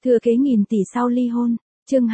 Thừa kế nghìn tỷ sau ly hôn. Chương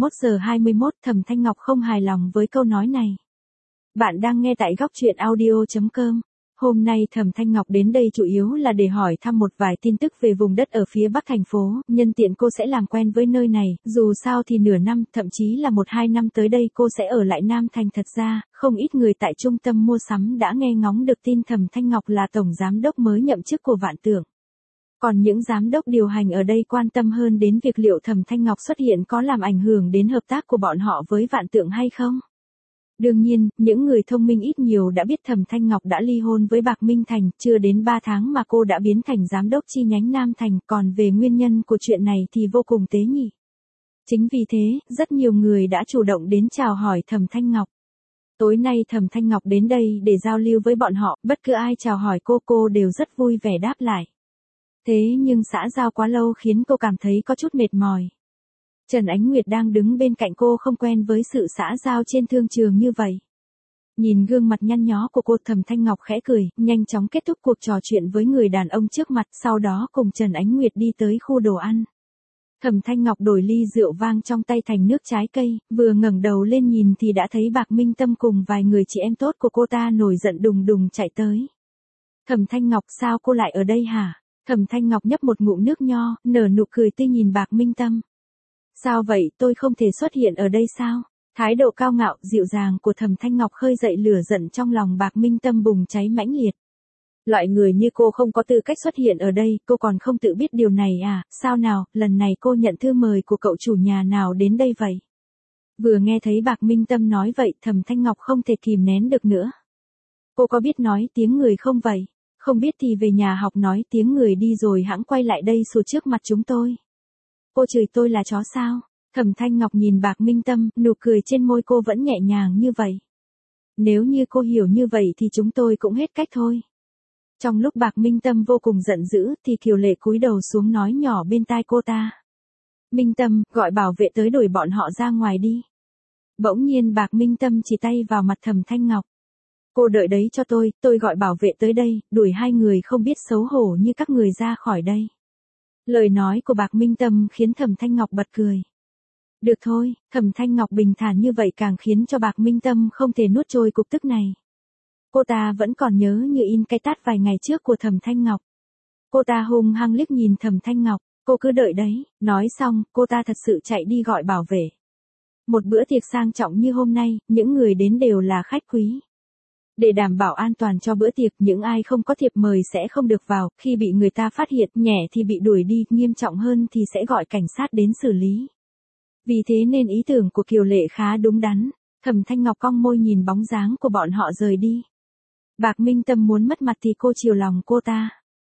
21:21 Thẩm Thanh Ngọc không hài lòng với câu nói này. Bạn đang nghe tại góc truyện audio.com. Hôm nay Thẩm Thanh Ngọc đến đây chủ yếu là để hỏi thăm một vài tin tức về vùng đất ở phía bắc thành phố, nhân tiện cô sẽ làm quen với nơi này, dù sao thì nửa năm, thậm chí là 1-2 năm tới đây cô sẽ ở lại Nam Thành. Thật ra, không ít người tại trung tâm mua sắm đã nghe ngóng được tin Thẩm Thanh Ngọc là tổng giám đốc mới nhậm chức của Vạn Tưởng. Còn những giám đốc điều hành ở đây quan tâm hơn đến việc liệu Thẩm Thanh Ngọc xuất hiện có làm ảnh hưởng đến hợp tác của bọn họ với Vạn Tưởng hay không. Đương nhiên, những người thông minh ít nhiều đã biết Thẩm Thanh Ngọc đã ly hôn với Bạc Minh Thành, chưa đến 3 tháng mà cô đã biến thành giám đốc chi nhánh Nam Thành, còn về nguyên nhân của chuyện này thì vô cùng tế nhị. Chính vì thế, rất nhiều người đã chủ động đến chào hỏi Thẩm Thanh Ngọc. Tối nay Thẩm Thanh Ngọc đến đây để giao lưu với bọn họ, bất cứ ai chào hỏi cô đều rất vui vẻ đáp lại. Thế nhưng xã giao quá lâu khiến cô cảm thấy có chút mệt mỏi. Trần Ánh Nguyệt đang đứng bên cạnh cô không quen với sự xã giao trên thương trường như vậy. Nhìn gương mặt nhăn nhó của cô, Thẩm Thanh Ngọc khẽ cười, nhanh chóng kết thúc cuộc trò chuyện với người đàn ông trước mặt, sau đó cùng Trần Ánh Nguyệt đi tới khu đồ ăn. Thẩm Thanh Ngọc đổi ly rượu vang trong tay thành nước trái cây, vừa ngẩng đầu lên nhìn thì đã thấy Bạc Minh Tâm cùng vài người chị em tốt của cô ta nổi giận đùng đùng chạy tới. Thẩm Thanh Ngọc, sao cô lại ở đây hả? Thẩm Thanh Ngọc nhấp một ngụm nước nho, nở nụ cười tươi nhìn Bạc Minh Tâm. Sao vậy, tôi không thể xuất hiện ở đây sao? Thái độ cao ngạo, dịu dàng của Thẩm Thanh Ngọc khơi dậy lửa giận trong lòng Bạc Minh Tâm bùng cháy mãnh liệt. Loại người như cô không có tư cách xuất hiện ở đây, cô còn không tự biết điều này à? Sao nào, lần này cô nhận thư mời của cậu chủ nhà nào đến đây vậy? Vừa nghe thấy Bạc Minh Tâm nói vậy, Thẩm Thanh Ngọc không thể kìm nén được nữa. Cô có biết nói tiếng người không vậy? Không biết thì về nhà học nói tiếng người đi rồi hẵng quay lại đây sủa trước mặt chúng tôi. Cô chửi tôi là chó sao? Thẩm Thanh Ngọc nhìn Bạc Minh Tâm, nụ cười trên môi cô vẫn nhẹ nhàng như vậy. Nếu như cô hiểu như vậy thì chúng tôi cũng hết cách thôi. Trong lúc Bạc Minh Tâm vô cùng giận dữ thì Kiều Lệ cúi đầu xuống nói nhỏ bên tai cô ta. Minh Tâm, gọi bảo vệ tới đuổi bọn họ ra ngoài đi. Bỗng nhiên Bạc Minh Tâm chỉ tay vào mặt Thẩm Thanh Ngọc. Cô đợi đấy cho tôi gọi bảo vệ tới đây, đuổi hai người không biết xấu hổ như các người ra khỏi đây. Lời nói của Bạc Minh Tâm khiến Thẩm Thanh Ngọc bật cười. Được thôi, Thẩm Thanh Ngọc bình thản như vậy càng khiến cho Bạc Minh Tâm không thể nuốt trôi cục tức này. Cô ta vẫn còn nhớ như in cái tát vài ngày trước của Thẩm Thanh Ngọc. Cô ta hung hăng liếc nhìn Thẩm Thanh Ngọc, cô cứ đợi đấy, nói xong, cô ta thật sự chạy đi gọi bảo vệ. Một bữa tiệc sang trọng như hôm nay, những người đến đều là khách quý. Để đảm bảo an toàn cho bữa tiệc, những ai không có thiệp mời sẽ không được vào, khi bị người ta phát hiện, nhẹ thì bị đuổi đi, nghiêm trọng hơn thì sẽ gọi cảnh sát đến xử lý. Vì thế nên ý tưởng của Kiều Lệ khá đúng đắn. Thẩm Thanh Ngọc cong môi nhìn bóng dáng của bọn họ rời đi. Bạc Minh Tâm muốn mất mặt thì cô chiều lòng cô ta.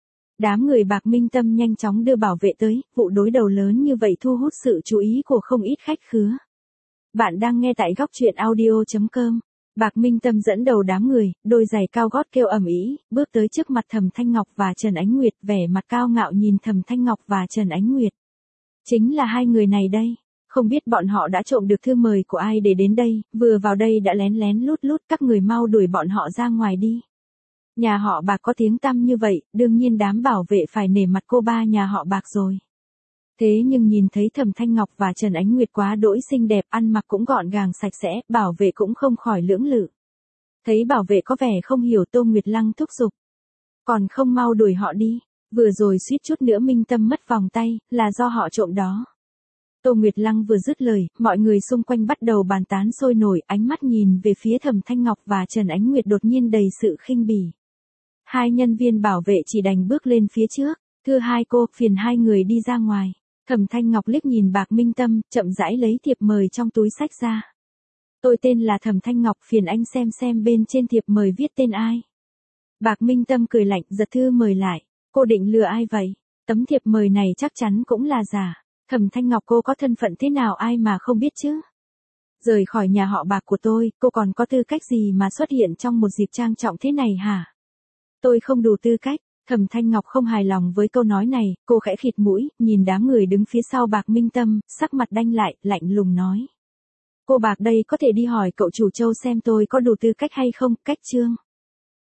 Đám người Bạc Minh Tâm nhanh chóng đưa bảo vệ tới, vụ đối đầu lớn như vậy thu hút sự chú ý của không ít khách khứa. Bạn đang nghe tại góc truyện audio.com. Bạc Minh Tâm dẫn đầu đám người, đôi giày cao gót kêu ầm ĩ, bước tới trước mặt Thẩm Thanh Ngọc và Trần Ánh Nguyệt, vẻ mặt cao ngạo nhìn Thẩm Thanh Ngọc và Trần Ánh Nguyệt. Chính là hai người này đây, không biết bọn họ đã trộm được thư mời của ai để đến đây, vừa vào đây đã lén lén lút lút, các người mau đuổi bọn họ ra ngoài đi. Nhà họ Bạc có tiếng tăm như vậy, đương nhiên đám bảo vệ phải nể mặt cô ba nhà họ Bạc rồi. Thế nhưng nhìn thấy Thẩm Thanh Ngọc và Trần Ánh Nguyệt quá đỗi xinh đẹp, ăn mặc cũng gọn gàng sạch sẽ, bảo vệ cũng không khỏi lưỡng lự. Thấy bảo vệ có vẻ không hiểu, Tô Nguyệt Lăng thúc giục. Còn không mau đuổi họ đi, vừa rồi suýt chút nữa Minh Tâm mất vòng tay, là do họ trộm đó. Tô Nguyệt Lăng vừa dứt lời, mọi người xung quanh bắt đầu bàn tán sôi nổi, ánh mắt nhìn về phía Thẩm Thanh Ngọc và Trần Ánh Nguyệt đột nhiên đầy sự khinh bỉ. Hai nhân viên bảo vệ chỉ đành bước lên phía trước, thưa hai cô, phiền hai người đi ra ngoài. Thẩm Thanh Ngọc liếc nhìn Bạc Minh Tâm, chậm rãi lấy thiệp mời trong túi xách ra. Tôi tên là Thẩm Thanh Ngọc, phiền anh xem bên trên thiệp mời viết tên ai. Bạc Minh Tâm cười lạnh, giật thư mời lại. Cô định lừa ai vậy? Tấm thiệp mời này chắc chắn cũng là giả. Thẩm Thanh Ngọc, cô có thân phận thế nào ai mà không biết chứ? Rời khỏi nhà họ Bạc của tôi, cô còn có tư cách gì mà xuất hiện trong một dịp trang trọng thế này hả? Tôi không đủ tư cách. Thẩm Thanh Ngọc không hài lòng với câu nói này, cô khẽ khịt mũi, nhìn đám người đứng phía sau Bạc Minh Tâm, sắc mặt đanh lại, lạnh lùng nói. Cô Bạc đây có thể đi hỏi cậu chủ Châu xem tôi có đủ tư cách hay không, cách chương.